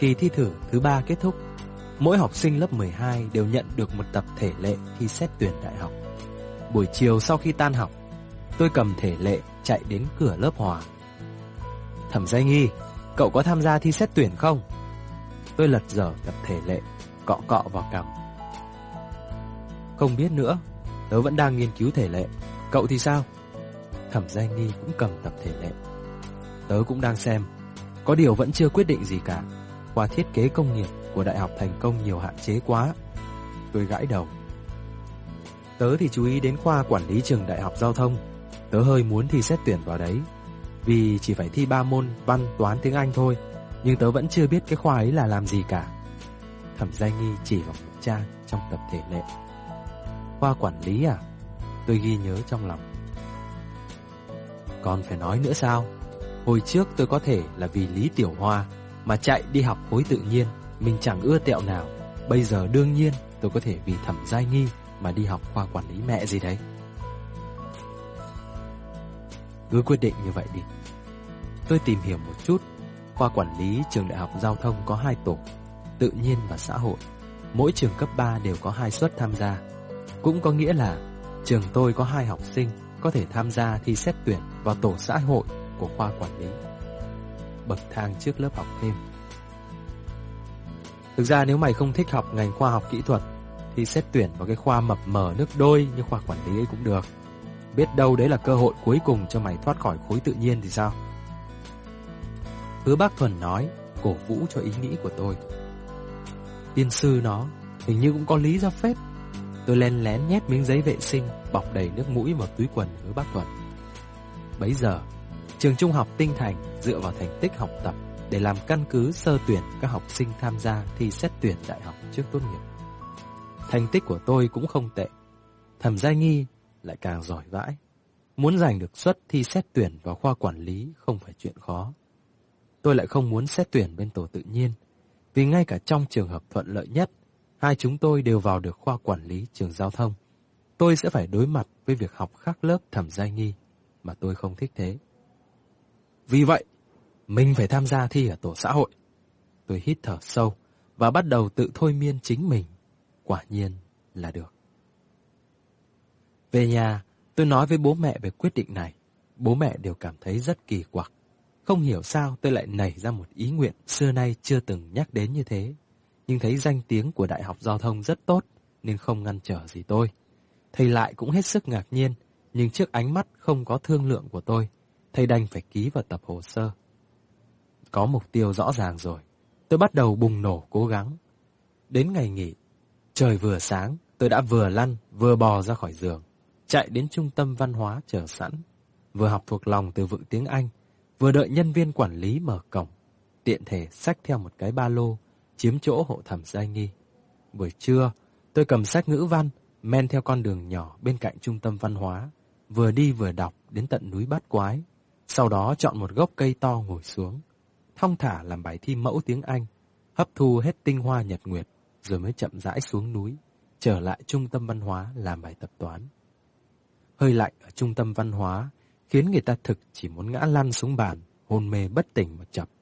Kỳ thi thử thứ 3 kết thúc. Mỗi học sinh lớp 12 đều nhận được một tập thể lệ thi xét tuyển đại học. Buổi chiều sau khi tan học, tôi cầm thể lệ chạy đến cửa lớp Hòa. Thẩm Giai Nghi, cậu có tham gia thi xét tuyển không? Tôi lật dở tập thể lệ, cọ cọ vào cằm. Không biết nữa, tớ vẫn đang nghiên cứu thể lệ. Cậu thì sao? Thẩm Giai Nghi cũng cầm tập thể lệ. Tớ cũng đang xem, có điều vẫn chưa quyết định gì cả. Khoa thiết kế công nghiệp của Đại học Thành Công nhiều hạn chế quá. Tôi gãi đầu. Tớ thì chú ý đến khoa quản lý trường Đại học Giao thông. Tớ hơi muốn thi xét tuyển vào đấy, vì chỉ phải thi 3 môn văn, toán, tiếng Anh thôi. Nhưng tớ vẫn chưa biết cái khoa ấy là làm gì cả. Thẩm Giai Nghi chỉ vào một trang trong tập thể lệ. Khoa quản lý à? Tôi ghi nhớ trong lòng. Còn phải nói nữa sao? Hồi trước tôi có thể là vì Lý Tiểu Hoa mà chạy đi học khối tự nhiên, mình chẳng ưa tẹo nào. Bây giờ đương nhiên tôi có thể vì Thẩm Giai Nghi mà đi học khoa quản lý mẹ gì đấy. Cứ quyết định như vậy đi. Tôi tìm hiểu một chút. Khoa quản lý trường Đại học Giao thông có 2 tổ, tự nhiên và xã hội. Mỗi trường cấp 3 đều có 2 suất tham gia. Cũng có nghĩa là trường tôi có 2 học sinh có thể tham gia thi xét tuyển vào tổ xã hội của khoa quản lý. Bậc thang trước lớp học thêm. Thực ra nếu mày không thích học ngành khoa học kỹ thuật thì xét tuyển vào cái khoa mập mờ nước đôi như khoa quản lý ấy cũng được. Biết đâu đấy là cơ hội cuối cùng cho mày thoát khỏi khối tự nhiên thì sao? Hứa Bác Thuần nói, cổ vũ cho ý nghĩ của tôi. Tiên sư nó hình như cũng có lý do phết. Tôi len lén nhét miếng giấy vệ sinh bọc đầy nước mũi vào túi quần Hứa Bác Thuần. Bấy giờ, trường trung học Tinh Thành dựa vào thành tích học tập để làm căn cứ sơ tuyển các học sinh tham gia thi xét tuyển đại học trước tốt nghiệp. Thành tích của tôi cũng không tệ. Thẩm Giai Nghi lại càng giỏi vãi. Muốn giành được suất thi xét tuyển vào khoa quản lý không phải chuyện khó. Tôi lại không muốn xét tuyển bên tổ tự nhiên, vì ngay cả trong trường hợp thuận lợi nhất, hai chúng tôi đều vào được khoa quản lý trường giao thông. Tôi sẽ phải đối mặt với việc học khác lớp Thẩm Giai Nghi mà tôi không thích thế. Vì vậy, mình phải tham gia thi ở tổ xã hội. Tôi hít thở sâu và bắt đầu tự thôi miên chính mình. Quả nhiên là được. Về nhà, tôi nói với bố mẹ về quyết định này. Bố mẹ đều cảm thấy rất kỳ quặc. Không hiểu sao tôi lại nảy ra một ý nguyện xưa nay chưa từng nhắc đến như thế. Nhưng thấy danh tiếng của Đại học Giao thông rất tốt nên không ngăn trở gì tôi. Thầy lại cũng hết sức ngạc nhiên, nhưng trước ánh mắt không có thương lượng của tôi, thầy đành phải ký vào tập hồ sơ. Có mục tiêu rõ ràng rồi, tôi bắt đầu bùng nổ cố gắng. Đến ngày nghỉ, trời vừa sáng, tôi đã vừa lăn vừa bò ra khỏi giường, chạy đến trung tâm văn hóa chờ sẵn, vừa học thuộc lòng từ vựng tiếng Anh, vừa đợi nhân viên quản lý mở cổng, tiện thể xách theo một cái ba lô, chiếm chỗ hộ Thẩm Giai Nghi. Buổi trưa, tôi cầm sách ngữ văn, men theo con đường nhỏ bên cạnh trung tâm văn hóa, vừa đi vừa đọc đến tận núi Bát Quái. Sau đó chọn một gốc cây to ngồi xuống, thong thả làm bài thi mẫu tiếng Anh, hấp thu hết tinh hoa nhật nguyệt, rồi mới chậm rãi xuống núi, trở lại trung tâm văn hóa làm bài tập toán. Hơi lạnh ở trung tâm văn hóa khiến người ta thực chỉ muốn ngã lăn xuống bàn, hôn mê bất tỉnh một chập.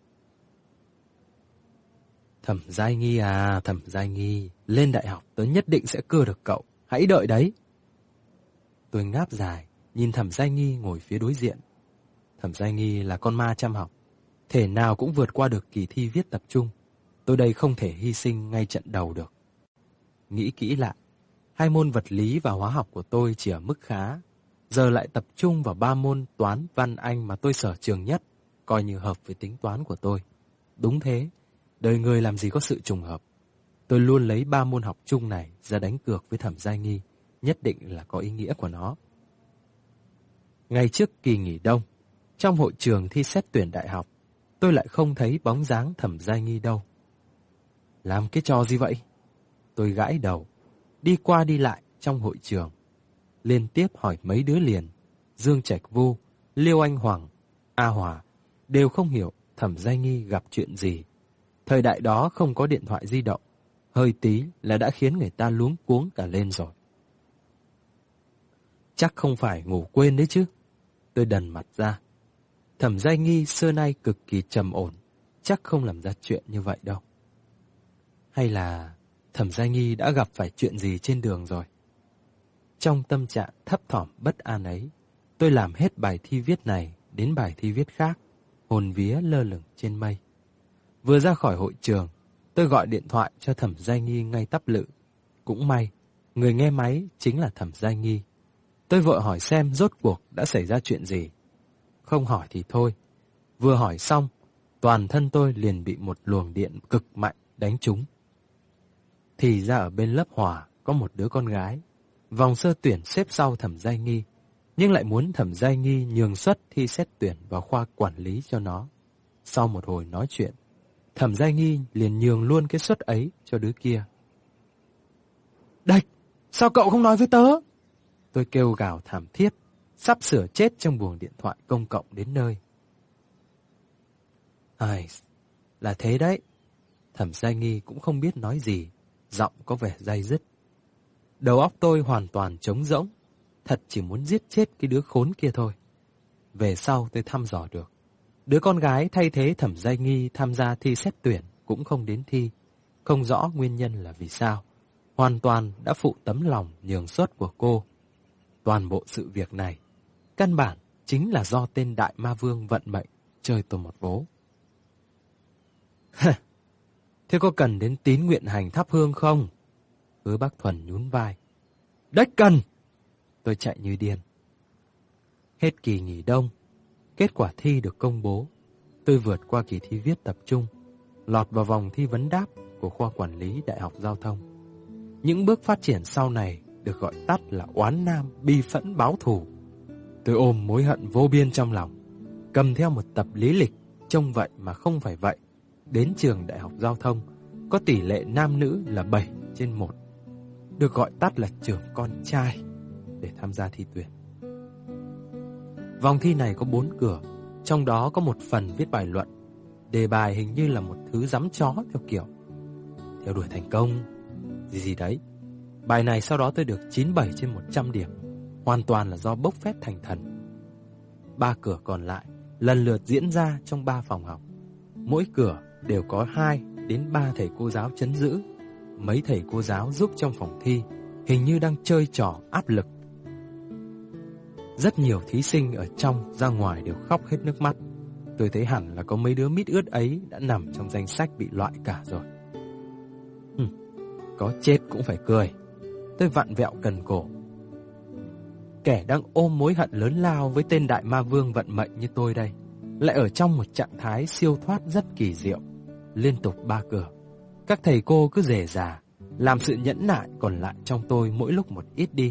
Thẩm Giai Nghi à, Thẩm Giai Nghi, lên đại học tớ nhất định sẽ cưa được cậu, hãy đợi đấy. Tôi ngáp dài, nhìn Thẩm Giai Nghi ngồi phía đối diện. Thẩm Giai Nghi là con ma chăm học, thể nào cũng vượt qua được kỳ thi viết tập trung. Tôi đây không thể hy sinh ngay trận đầu được. Nghĩ kỹ lại, 2 môn vật lý và hóa học của tôi chỉ ở mức khá, giờ lại tập trung vào 3 môn toán, văn, Anh mà tôi sở trường nhất, coi như hợp với tính toán của tôi. Đúng thế, đời người làm gì có sự trùng hợp. Tôi luôn lấy 3 môn học chung này ra đánh cược với Thẩm Giai Nghi, nhất định là có ý nghĩa của nó. Ngày trước kỳ nghỉ đông, trong hội trường thi xét tuyển đại học, tôi lại không thấy bóng dáng Thẩm Giai Nghi đâu. Làm cái trò gì vậy? Tôi gãi đầu, đi qua đi lại trong hội trường, liên tiếp hỏi mấy đứa liền, Dương Trạch Vu, Liêu Anh Hoàng, A Hòa, đều không hiểu Thẩm Giai Nghi gặp chuyện gì. Thời đại đó không có điện thoại di động, hơi tí là đã khiến người ta luống cuống cả lên rồi. Chắc không phải ngủ quên đấy chứ. Tôi đần mặt ra. Thẩm Giai Nghi xưa nay cực kỳ trầm ổn, chắc không làm ra chuyện như vậy đâu. Hay là Thẩm Gia Nghi đã gặp phải chuyện gì trên đường rồi? Trong tâm trạng thấp thỏm bất an ấy, tôi làm hết bài thi viết này đến bài thi viết khác, hồn vía lơ lửng trên mây. Vừa ra khỏi hội trường, tôi gọi điện thoại cho Thẩm Gia Nghi ngay tắp lự. Cũng may, người nghe máy chính là Thẩm Gia Nghi. Tôi vội hỏi xem rốt cuộc đã xảy ra chuyện gì. Không hỏi thì thôi. Vừa hỏi xong, toàn thân tôi liền bị một luồng điện cực mạnh đánh trúng. Thì ra ở bên lớp Hòa có một đứa con gái, vòng sơ tuyển xếp sau Thẩm Gia Nghi, nhưng lại muốn Thẩm Gia Nghi nhường suất thi xét tuyển vào khoa quản lý cho nó. Sau một hồi nói chuyện, Thẩm Gia Nghi liền nhường luôn cái suất ấy cho đứa kia. Đạch, sao cậu không nói với tớ? Tôi kêu gào thảm thiết, sắp sửa chết trong buồng điện thoại công cộng đến nơi. Ai, là thế đấy. Thẩm Gia Nghi cũng không biết nói gì, giọng có vẻ day dứt. Đầu óc tôi hoàn toàn trống rỗng, thật chỉ muốn giết chết cái đứa khốn kia thôi. Về sau tôi thăm dò được, đứa con gái thay thế Thẩm Gia Nghi tham gia thi xét tuyển cũng không đến thi, không rõ nguyên nhân là vì sao. Hoàn toàn đã phụ tấm lòng nhường suất của cô. Toàn bộ sự việc này, căn bản chính là do tên đại ma vương vận mệnh chơi tôi một vố. Thế có cần đến tín nguyện hành thắp hương không? Hứa Bác Thuần nhún vai. Đếch cần! Tôi chạy như điên. Hết kỳ nghỉ đông, kết quả thi được công bố. Tôi vượt qua kỳ thi viết tập trung, lọt vào vòng thi vấn đáp của khoa quản lý Đại học Giao thông. Những bước phát triển sau này được gọi tắt là oán nam bi phẫn báo thù. Tôi ôm mối hận vô biên trong lòng, cầm theo một tập lý lịch trông vậy mà không phải vậy, đến trường Đại học Giao thông có tỷ lệ nam nữ là 7/1, được gọi tắt là trường con trai, để tham gia thi tuyển. Vòng thi này có 4 cửa, trong đó có một phần viết bài luận. Đề bài hình như là một thứ giắm chó theo kiểu theo đuổi thành công gì đấy. Bài này sau đó tôi được 97/100 điểm, hoàn toàn là do bốc phét thành thần. 3 cửa còn lại lần lượt diễn ra trong 3 phòng học. Mỗi cửa đều có 2 đến 3 thầy cô giáo trấn giữ. Mấy thầy cô giáo giúp trong phòng thi hình như đang chơi trò áp lực. Rất nhiều thí sinh ở trong ra ngoài đều khóc hết nước mắt. Tôi thấy hẳn là có mấy đứa mít ướt ấy đã nằm trong danh sách bị loại cả rồi. Có chết cũng phải cười. Tôi vặn vẹo cần cổ. Kẻ đang ôm mối hận lớn lao với tên đại ma vương vận mệnh như tôi đây, lại ở trong một trạng thái siêu thoát rất kỳ diệu. Liên tục 3 cửa, các thầy cô cứ rề rà, làm sự nhẫn nại còn lại trong tôi mỗi lúc một ít đi.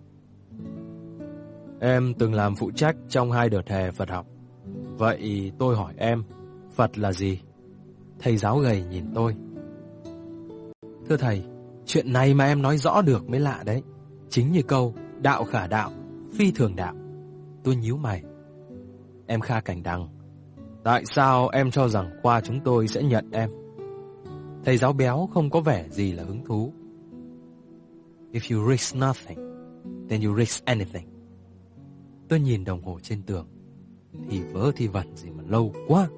Em từng làm phụ trách trong 2 đợt hè Phật học. Vậy tôi hỏi em, Phật là gì? Thầy giáo gầy nhìn tôi. Thưa thầy, chuyện này mà em nói rõ được mới lạ đấy. Chính như câu đạo khả đạo, phi thường đạo. Tôi nhíu mày. Em Kha Cảnh Đằng, tại sao em cho rằng khoa chúng tôi sẽ nhận em? Thầy giáo béo không có vẻ gì là hứng thú. If you risk nothing, then you risk anything. Tôi nhìn đồng hồ trên tường. Thì vớ thì vẩn gì mà lâu quá.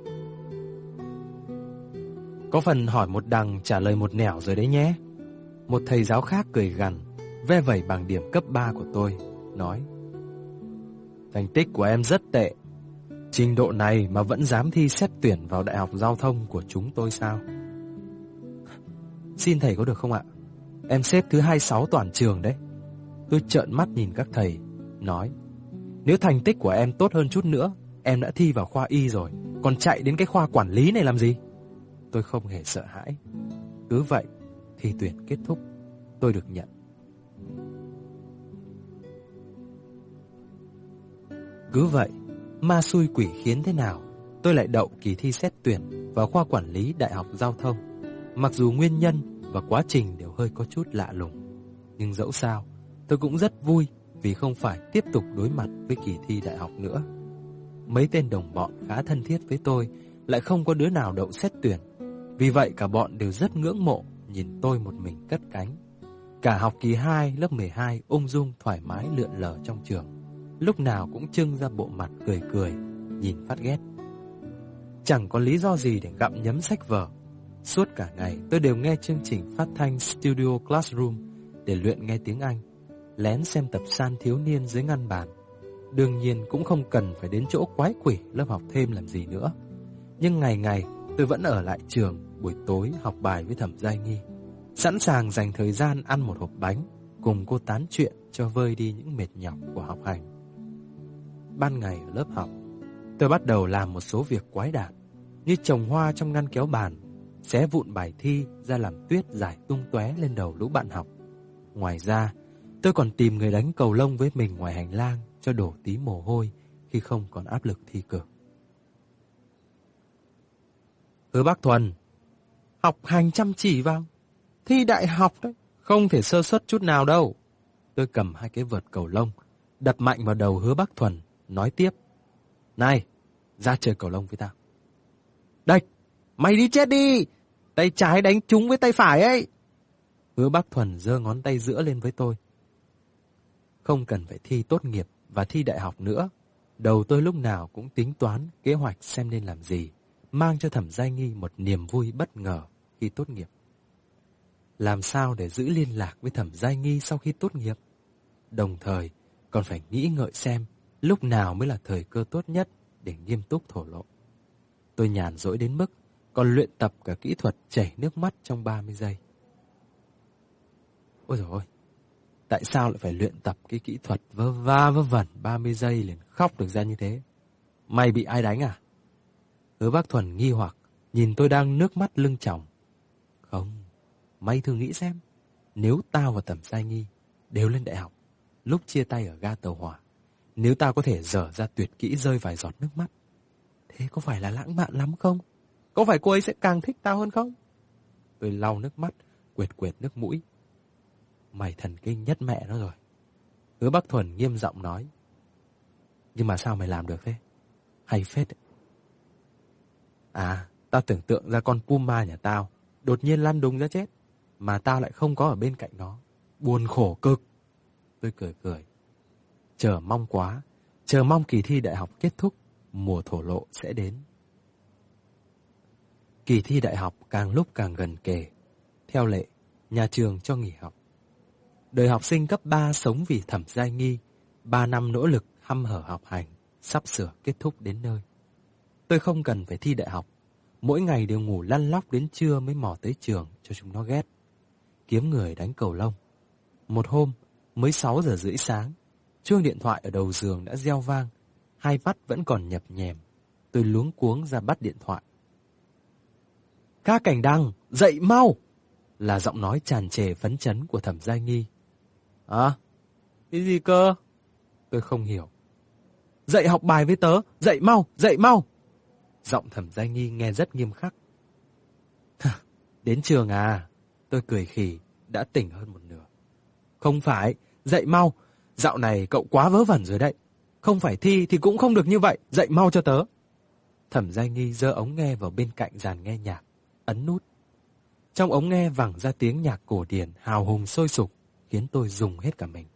Có phần hỏi một đằng trả lời một nẻo rồi đấy nhé. Một thầy giáo khác cười gằn, ve vẩy bảng điểm cấp 3 của tôi, nói: thành tích của em rất tệ. Trình độ này mà vẫn dám thi xét tuyển vào Đại học Giao thông của chúng tôi sao? Xin thầy có được không ạ? Em xếp thứ 26 toàn trường đấy. Tôi trợn mắt nhìn các thầy, nói: nếu thành tích của em tốt hơn chút nữa, em đã thi vào khoa y rồi, còn chạy đến cái khoa quản lý này làm gì? Tôi không hề sợ hãi. Cứ vậy, thi tuyển kết thúc, tôi được nhận. Cứ vậy, ma xui quỷ khiến thế nào, tôi lại đậu kỳ thi xét tuyển vào khoa quản lý Đại học Giao thông. Mặc dù nguyên nhân và quá trình đều hơi có chút lạ lùng, nhưng dẫu sao, tôi cũng rất vui vì không phải tiếp tục đối mặt với kỳ thi đại học nữa. Mấy tên đồng bọn khá thân thiết với tôi lại không có đứa nào đậu xét tuyển. Vì vậy cả bọn đều rất ngưỡng mộ nhìn tôi một mình cất cánh. Cả học kỳ 2 lớp 12 ung dung thoải mái lượn lờ trong trường, lúc nào cũng trưng ra bộ mặt cười cười, nhìn phát ghét. chẳng có lý do gì để gặm nhấm sách vở. Suốt cả ngày tôi đều nghe chương trình phát thanh Studio Classroom để luyện nghe tiếng Anh, lén xem tập san thiếu niên dưới ngăn bàn. Đương nhiên cũng không cần phải đến chỗ quái quỷ lớp học thêm làm gì nữa. Nhưng ngày ngày tôi vẫn ở lại trường buổi tối học bài với Thẩm Giai Nghi, sẵn sàng dành thời gian ăn một hộp bánh, cùng cô tán chuyện cho vơi đi những mệt nhọc của học hành. Ban ngày ở lớp học, tôi bắt đầu làm một số việc quái đản, như trồng hoa trong ngăn kéo bàn, xé vụn bài thi ra làm tuyết rải tung tóe lên đầu lũ bạn học. Ngoài ra, tôi còn tìm người đánh cầu lông với mình ngoài hành lang cho đổ tí mồ hôi khi không còn áp lực thi cử. Hứa Bác Thuần, học hành chăm chỉ vào, thi đại học đấy, không thể sơ suất chút nào đâu. Tôi cầm 2 cái vợt cầu lông, đập mạnh vào đầu Hứa Bác Thuần, nói tiếp. Này, ra chơi cầu lông với tao. Địch, mày đi chết đi, tay trái đánh trúng với tay phải ấy. Hứa Bác Thuần giơ ngón tay giữa lên với tôi. Không cần phải thi tốt nghiệp và thi đại học nữa. Đầu tôi lúc nào cũng tính toán kế hoạch xem nên làm gì, mang cho Thẩm Giai Nghi một niềm vui bất ngờ khi tốt nghiệp. Làm sao để giữ liên lạc với Thẩm Giai Nghi sau khi tốt nghiệp? Đồng thời còn phải nghĩ ngợi xem lúc nào mới là thời cơ tốt nhất để nghiêm túc thổ lộ. Tôi nhàn rỗi đến mức còn luyện tập cả kỹ thuật chảy nước mắt trong 30 giây. Ôi dồi ôi, tại sao lại phải luyện tập cái kỹ thuật vơ va vơ vẩn 30 giây liền khóc được ra như thế? Mày bị ai đánh à? Hứa Bác Thuần nghi hoặc nhìn tôi đang nước mắt lưng tròng. Không, mày thử nghĩ xem, nếu tao và Thẩm Giai Nghi đều lên đại học, lúc chia tay ở ga tàu hỏa, nếu tao có thể dở ra tuyệt kỹ rơi vài giọt nước mắt, thế có phải là lãng mạn lắm không? Có phải cô ấy sẽ càng thích tao hơn không? Tôi lau nước mắt, quệt quệt nước mũi. Mày thần kinh nhất mẹ nó rồi. Hứa Bác Thuần nghiêm giọng nói. Nhưng mà sao mày làm được thế? Hay phết đấy. À, tao tưởng tượng ra con Puma nhà tao đột nhiên lăn đùng ra chết, mà tao lại không có ở bên cạnh nó. Buồn khổ cực. Tôi cười cười. Chờ mong quá, chờ mong kỳ thi đại học kết thúc, mùa thổ lộ sẽ đến. Kỳ thi đại học càng lúc càng gần kề. Theo lệ, nhà trường cho nghỉ học. Đời học sinh cấp 3 sống vì Thẩm Giai Nghi, 3 năm nỗ lực hăm hở học hành, sắp sửa kết thúc đến nơi. Tôi không cần phải thi đại học, mỗi ngày đều ngủ lăn lóc đến trưa mới mò tới trường cho chúng nó ghét. Kiếm người đánh cầu lông. Một hôm, mới 6 giờ rưỡi sáng, chuông điện thoại ở đầu giường đã reo vang, hai mắt vẫn còn nhập nhèm. Tôi luống cuống ra bắt điện thoại. Ca Cảnh Đăng, dậy mau! Là giọng nói tràn trề phấn chấn của Thẩm Giai Nghi. À, cái gì cơ? Tôi không hiểu. Dậy học bài với tớ, dậy mau, dậy mau! Giọng Thẩm Giai Nghi nghe rất nghiêm khắc. Đến trường à? Tôi cười khì, đã tỉnh hơn một nửa. Không phải, dậy mau, dạo này cậu quá vớ vẩn rồi đấy. Không phải thi thì cũng không được như vậy, dậy mau cho tớ. Thẩm Giai Nghi giơ ống nghe vào bên cạnh dàn nghe nhạc, ấn nút. Trong ống nghe vẳng ra tiếng nhạc cổ điển hào hùng sôi sục, khiến tôi rùng hết cả mình.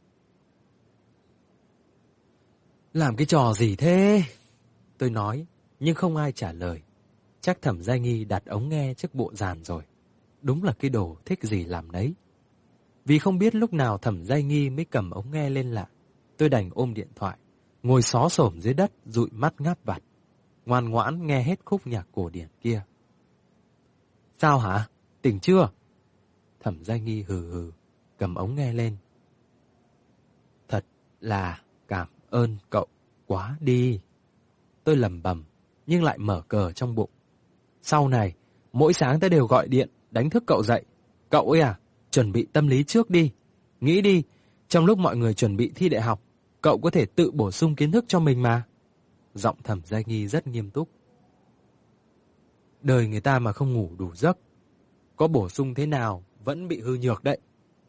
Làm cái trò gì thế? Tôi nói, nhưng không ai trả lời. Chắc Thẩm Giai Nghi đặt ống nghe trước bộ dàn rồi. Đúng là cái đồ thích gì làm nấy. Vì không biết lúc nào Thẩm Giai Nghi mới cầm ống nghe lên lại, tôi đành ôm điện thoại, ngồi xó xổm dưới đất dụi mắt ngáp vặt, ngoan ngoãn nghe hết khúc nhạc cổ điển kia. Sao hả? Tỉnh chưa? Thẩm Giai Nghi hừ hừ, cầm ống nghe lên. Thật là cảm ơn cậu quá đi. Tôi lẩm bẩm, nhưng lại mở cờ trong bụng. Sau này, mỗi sáng tôi đều gọi điện, đánh thức cậu dậy. Cậu ấy à, chuẩn bị tâm lý trước đi. Nghĩ đi, trong lúc mọi người chuẩn bị thi đại học, cậu có thể tự bổ sung kiến thức cho mình mà. Giọng Thẩm Giai Nghi rất nghiêm túc. Đời người ta mà không ngủ đủ giấc, có bổ sung thế nào vẫn bị hư nhược đấy.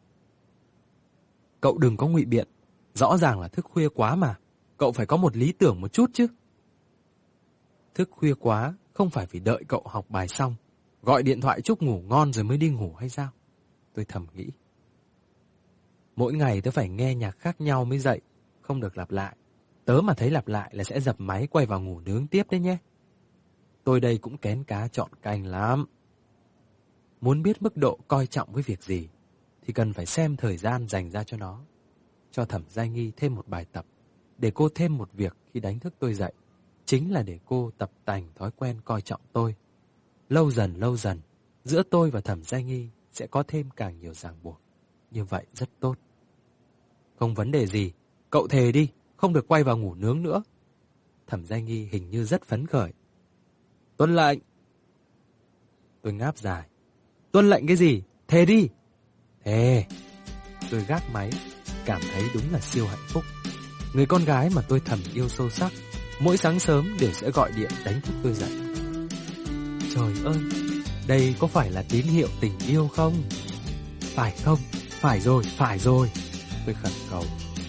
Cậu đừng có ngụy biện, rõ ràng là thức khuya quá mà. Cậu phải có một lý tưởng một chút chứ. Thức khuya quá không phải vì đợi cậu học bài xong, gọi điện thoại chúc ngủ ngon rồi mới đi ngủ hay sao? Tôi thầm nghĩ. Mỗi ngày tớ phải nghe nhạc khác nhau mới dậy, không được lặp lại. Tớ mà thấy lặp lại là sẽ dập máy quay vào ngủ nướng tiếp đấy nhé. Tôi đây cũng kén cá chọn canh lắm. Muốn biết mức độ coi trọng với việc gì thì cần phải xem thời gian dành ra cho nó. Cho Thẩm Giai Nghi thêm một bài tập, để cô thêm một việc khi đánh thức tôi dậy, chính là để cô tập tành thói quen coi trọng tôi. Lâu dần, giữa tôi và Thẩm Giai Nghi sẽ có thêm càng nhiều ràng buộc. Như vậy rất tốt. Không vấn đề gì, cậu thề đi, không được quay vào ngủ nướng nữa. Thẩm Giai Nghi hình như rất phấn khởi. Tuân lệnh. Tôi ngáp dài. Tuân lệnh cái gì? Thề đi. Thề. Tôi gác máy, cảm thấy đúng là siêu hạnh phúc. Người con gái mà tôi thầm yêu sâu sắc, mỗi sáng sớm đều sẽ gọi điện đánh thức tôi dậy. Trời ơi, đây có phải là tín hiệu tình yêu không? Phải không? Phải rồi. Tôi khẩn cầu.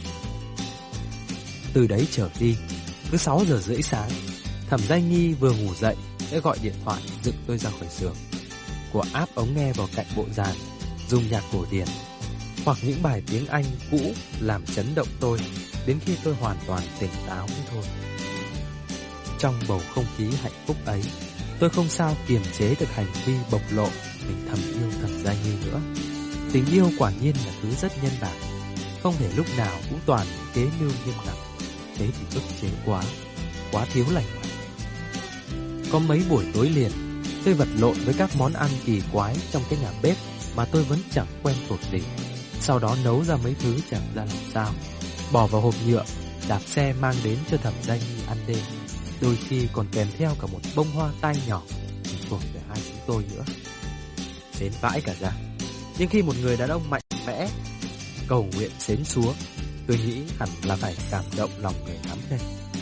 Từ đấy trở đi, cứ 6 giờ rưỡi sáng, Thẩm Giai Nghi vừa ngủ dậy sẽ gọi điện thoại dựng tôi ra khỏi giường. Cô áp ống nghe vào cạnh bộ dàn, dùng nhạc cổ điển hoặc những bài tiếng Anh cũ làm chấn động tôi đến khi tôi hoàn toàn tỉnh táo mới thôi. Trong bầu không khí hạnh phúc ấy, tôi không sao kiềm chế được hành vi bộc lộ mình thầm yêu Thẩm Giai Nghi nữa. Tình yêu quả nhiên là thứ rất nhân bản, không thể lúc nào cũng toàn kế mưu nghiêm ngặt. Thế thì ức chế quá thiếu lành mạnh. Có mấy buổi tối liền, tôi vật lộn với các món ăn kỳ quái trong cái nhà bếp mà tôi vẫn chẳng quen thuộc gì. Sau đó nấu ra mấy thứ chẳng ra làm sao, bỏ vào hộp nhựa, đạp xe mang đến cho Thẩm Giai Nghi ăn đêm. Đôi khi còn kèm theo cả một bông hoa tai nhỏ thuộc về hai chúng tôi nữa. Đến vãi cả ra. Nhưng khi một người đàn ông mạnh mẽ cầu nguyện xến xúa, tôi nghĩ hẳn là phải cảm động lòng người lắm đây.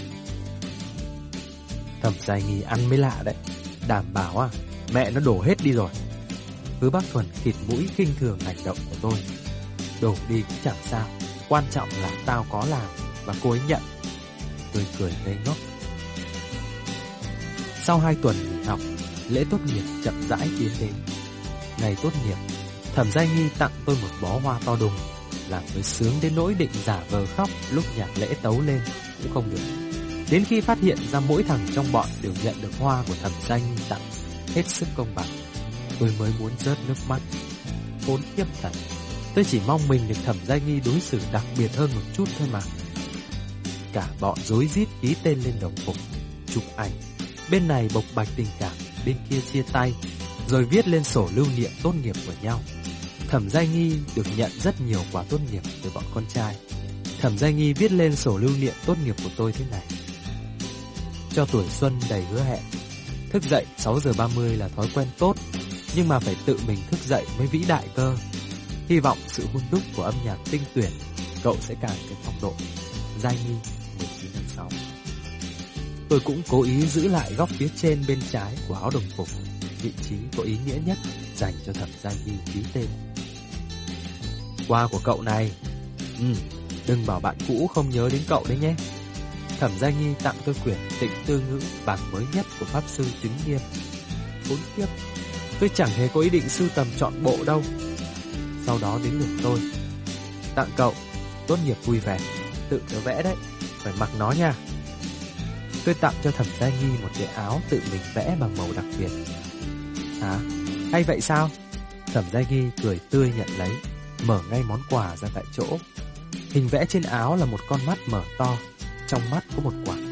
Thẩm Giai Nghi ăn mới lạ đấy. Đảm bảo mẹ nó đổ hết đi rồi. Hứa Bác Thuần khịt mũi khinh thường hành động của tôi. Đổ đi cũng chẳng sao, quan trọng là tao có làm và cô ấy nhận. Tôi cười ngây ngốc. Sau 2 tuần nghỉ học, lễ tốt nghiệp chậm rãi tiến đến. Ngày tốt nghiệp, Thẩm Giai Nghi tặng tôi một bó hoa to đùng, làm tôi sướng đến nỗi định giả vờ khóc lúc nhạc lễ tấu lên cũng không được. Đến khi phát hiện ra mỗi thằng trong bọn đều nhận được hoa của Thẩm Giai Nghi tặng hết sức công bằng, tôi mới muốn rớt nước mắt. Khốn kiếp thật, tôi chỉ mong mình được Thẩm Giai Nghi đối xử đặc biệt hơn một chút thôi mà. Cả bọn rối rít ký tên lên đồng phục, chụp ảnh, bên này bộc bạch tình cảm, bên kia chia tay, rồi viết lên sổ lưu niệm tốt nghiệp của nhau. Thẩm Giai Nghi được nhận rất nhiều quà tốt nghiệp từ bọn con trai. Thẩm Giai Nghi viết lên sổ lưu niệm tốt nghiệp của tôi thế này: cho tuổi xuân đầy hứa hẹn. Thức dậy 6 giờ 30 là thói quen tốt, nhưng mà phải tự mình thức dậy mới vĩ đại cơ. Hy vọng sự hun đúc của âm nhạc tinh tuyển, cậu sẽ càng cái phong độ. Giai Nghi, 19 tháng 6. Tôi cũng cố ý giữ lại góc phía trên bên trái của áo đồng phục, vị trí có ý nghĩa nhất dành cho Thẩm Giai Nghi ký tên. Quà của cậu này. Đừng bảo bạn cũ không nhớ đến cậu đấy nhé. Thẩm Giai Nghi tặng tôi quyển Tịnh Tư Ngữ bản mới nhất của Pháp Sư Chứng Nghiêm. Khốn kiếp, tôi chẳng hề có ý định sưu tầm trọn bộ đâu. Sau đó đến lượt tôi. Tặng cậu, tốt nghiệp vui vẻ. Tự tớ vẽ đấy, phải mặc nó nha. Tôi tặng cho Thẩm Giai Nghi một cái áo tự mình vẽ bằng màu đặc biệt. Hả? Hay vậy sao? Thẩm Giai Nghi cười tươi nhận lấy, mở ngay món quà ra tại chỗ. Hình vẽ trên áo là một con mắt mở to, trong mắt có một quả